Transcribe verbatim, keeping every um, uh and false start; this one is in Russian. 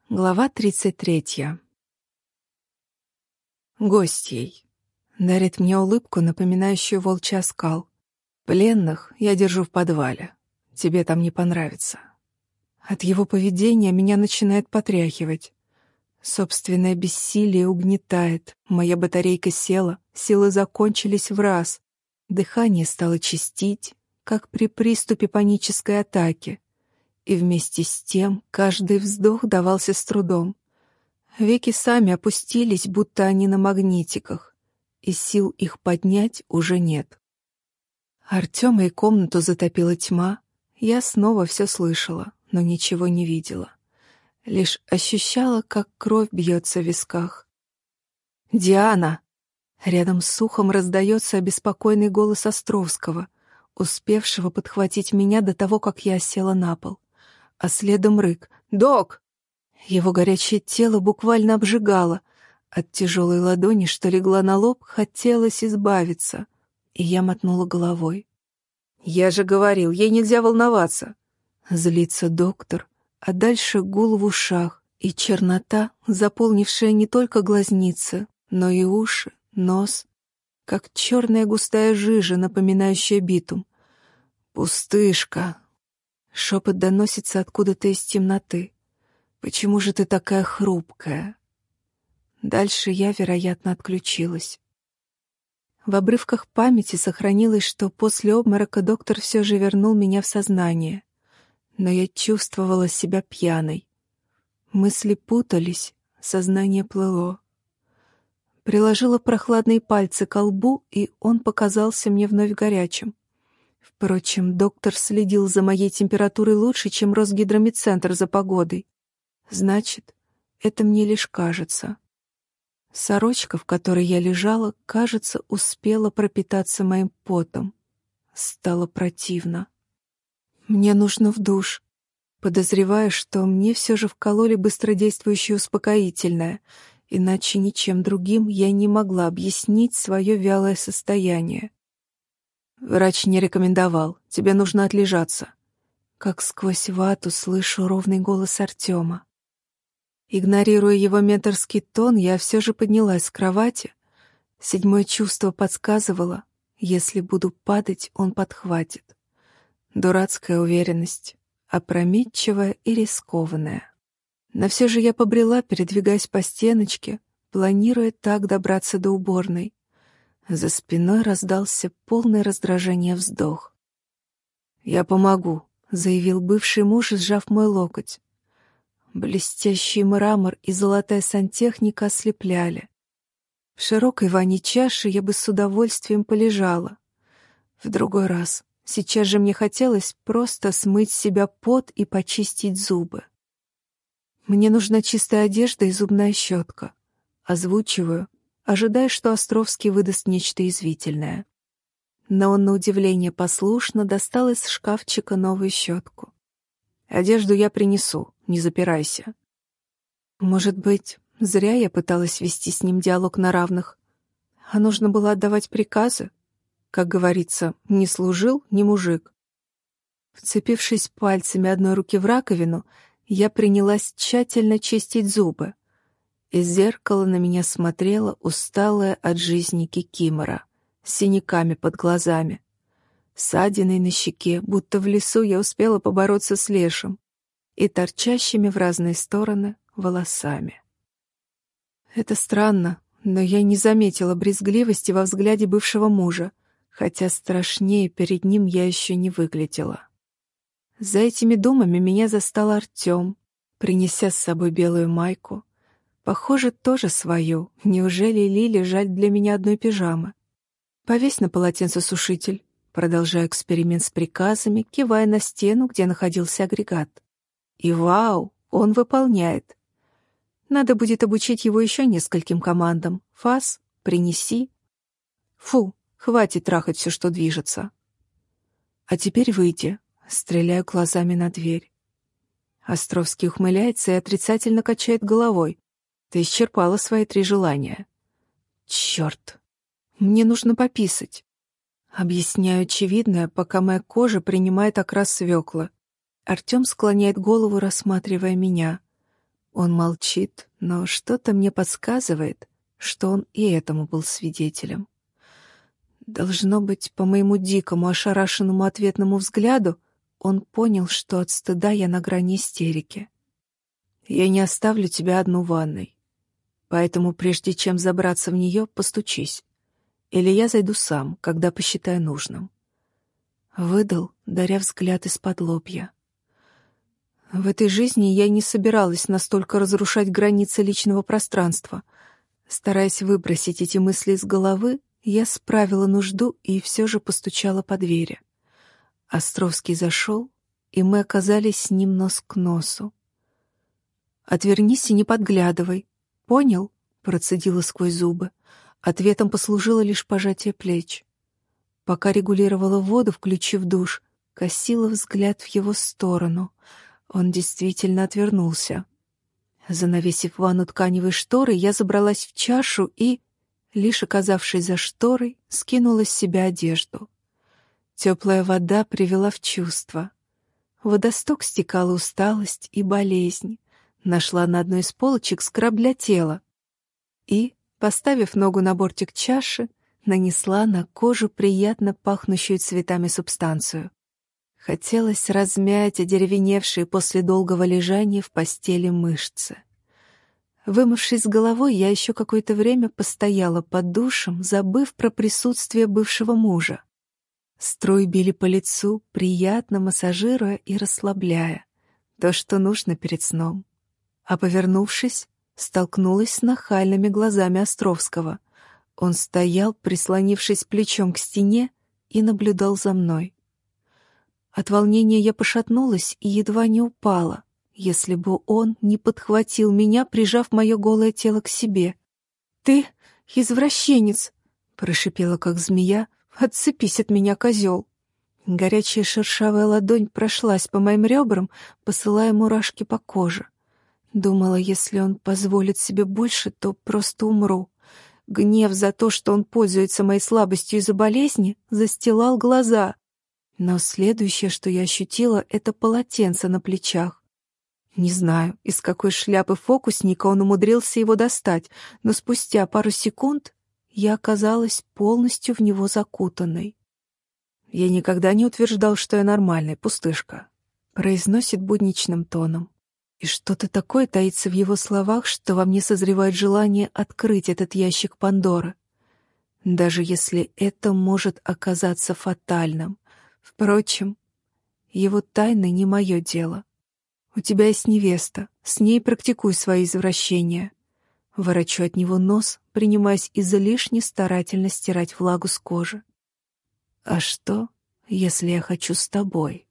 Глава тридцать третья. Гостьей. Дарит мне улыбку, напоминающую волчий оскал. Пленных я держу в подвале. Тебе там не понравится. От его поведения меня начинает потряхивать. Собственное бессилие угнетает. Моя батарейка села, силы закончились в раз. Дыхание стало частить, как при приступе панической атаки. И вместе с тем каждый вздох давался с трудом. Веки сами опустились, будто они на магнитиках, и сил их поднять уже нет. Артема и комнату затопила тьма. Я снова все слышала, но ничего не видела. Лишь ощущала, как кровь бьется в висках. «Диана!» Рядом с ухом раздается обеспокоенный голос Островского, успевшего подхватить меня до того, как я села на пол. А следом рык: «Док!» Его горячее тело буквально обжигало. От тяжелой ладони, что легла на лоб, хотелось избавиться. И я мотнула головой. «Я же говорил, ей нельзя волноваться!» Злится доктор, а дальше гул в ушах и чернота, заполнившая не только глазницы, но и уши, нос, как черная густая жижа, напоминающая битум. «Пустышка!» Шепот доносится откуда-то из темноты. «Почему же ты такая хрупкая?» Дальше я, вероятно, отключилась. В обрывках памяти сохранилось, что после обморока доктор все же вернул меня в сознание. Но я чувствовала себя пьяной. Мысли путались, сознание плыло. Приложила прохладные пальцы ко лбу, и он показался мне вновь горячим. Впрочем, доктор следил за моей температурой лучше, чем Росгидромедцентр за погодой. Значит, это мне лишь кажется. Сорочка, в которой я лежала, кажется, успела пропитаться моим потом. Стало противно. Мне нужно в душ. Подозреваю, что мне все же вкололи быстродействующее успокоительное, иначе ничем другим я не могла объяснить свое вялое состояние. Врач не рекомендовал. Тебе нужно отлежаться. Как сквозь вату слышу ровный голос Артема. Игнорируя его менторский тон, я все же поднялась с кровати. Седьмое чувство подсказывало, если буду падать, он подхватит. Дурацкая уверенность, опрометчивая и рискованная. Но все же я побрела, передвигаясь по стеночке, планируя так добраться до уборной. За спиной раздался полный раздражения вздох. «Я помогу», — заявил бывший муж, сжав мой локоть. Блестящий мрамор и золотая сантехника ослепляли. В широкой ванне чаши я бы с удовольствием полежала. В другой раз. Сейчас же мне хотелось просто смыть с себя пот и почистить зубы. Мне нужна чистая одежда и зубная щетка. Озвучиваю, ожидая, что Островский выдаст нечто извительное. Но он, на удивление, послушно достал из шкафчика новую щетку. «Одежду я принесу, не запирайся». Может быть, зря я пыталась вести с ним диалог на равных, а нужно было отдавать приказы. Как говорится, не служил, не мужик. Вцепившись пальцами одной руки в раковину, я принялась тщательно чистить зубы. Из зеркала на меня смотрела усталая от жизни кикимора, с синяками под глазами, ссадиной на щеке, будто в лесу я успела побороться с лешим, и торчащими в разные стороны волосами. Это странно, но я не заметила брезгливости во взгляде бывшего мужа, хотя страшнее перед ним я еще не выглядела. За этими думами меня застал Артем, принеся с собой белую майку. Похоже, тоже свою. Неужели Лиле жаль для меня одной пижамы? «Повесь на полотенцесушитель», продолжаю эксперимент с приказами, кивая на стену, где находился агрегат. И вау, он выполняет. Надо будет обучить его еще нескольким командам. Фас, принеси. Фу, хватит трахать все, что движется. А теперь выйди. Стреляю глазами на дверь. Островский ухмыляется и отрицательно качает головой. Ты исчерпала свои три желания. Черт, мне нужно пописать. Объясняю очевидное, пока моя кожа принимает окрас свекла. Артем склоняет голову, рассматривая меня. Он молчит, но что-то мне подсказывает, что он и этому был свидетелем. Должно быть, по моему дикому, ошарашенному ответному взгляду, он понял, что от стыда я на грани истерики. «Я не оставлю тебя одну в ванной, поэтому прежде чем забраться в нее, постучись. Или я зайду сам, когда посчитаю нужным». Выдал, даря взгляд из-под лобья. В этой жизни я не собиралась настолько разрушать границы личного пространства. Стараясь выбросить эти мысли из головы, я справила нужду и все же постучала по двери. Островский зашел, и мы оказались с ним нос к носу. «Отвернись и не подглядывай. Понял?» — процедила сквозь зубы. Ответом послужило лишь пожатие плеч. Пока регулировала воду, включив душ, косила взгляд в его сторону. Он действительно отвернулся. Занавесив ванну тканевой шторой, я забралась в чашу и, лишь оказавшись за шторой, скинула с себя одежду. Теплая вода привела в чувство. В водосток стекала усталость и болезнь. Нашла на одной из полочек скраб для тела и, поставив ногу на бортик чаши, нанесла на кожу приятно пахнущую цветами субстанцию. Хотелось размять одеревеневшие после долгого лежания в постели мышцы. Вымывшись с головой, я еще какое-то время постояла под душем, забыв про присутствие бывшего мужа. Струи били по лицу, приятно массажируя и расслабляя. То, что нужно перед сном. А повернувшись, столкнулась с нахальными глазами Островского. Он стоял, прислонившись плечом к стене, и наблюдал за мной. От волнения я пошатнулась и едва не упала, если бы он не подхватил меня, прижав мое голое тело к себе. «Ты извращенец!» — прошипела, как змея. «Отцепись от меня, козел!» Горячая шершавая ладонь прошлась по моим ребрам, посылая мурашки по коже. Думала, если он позволит себе больше, то просто умру. Гнев за то, что он пользуется моей слабостью из-за болезни, застилал глаза. Но следующее, что я ощутила, — это полотенце на плечах. Не знаю, из какой шляпы фокусника он умудрился его достать, но спустя пару секунд я оказалась полностью в него закутанной. «Я никогда не утверждал, что я нормальный, пустышка», — произносит будничным тоном. И что-то такое таится в его словах, что во мне созревает желание открыть этот ящик Пандоры. Даже если это может оказаться фатальным. Впрочем, его тайны не мое дело. У тебя есть невеста, с ней практикуй свои извращения. Ворочу от него нос, принимаясь излишне старательно стирать влагу с кожи. А что, если я хочу с тобой?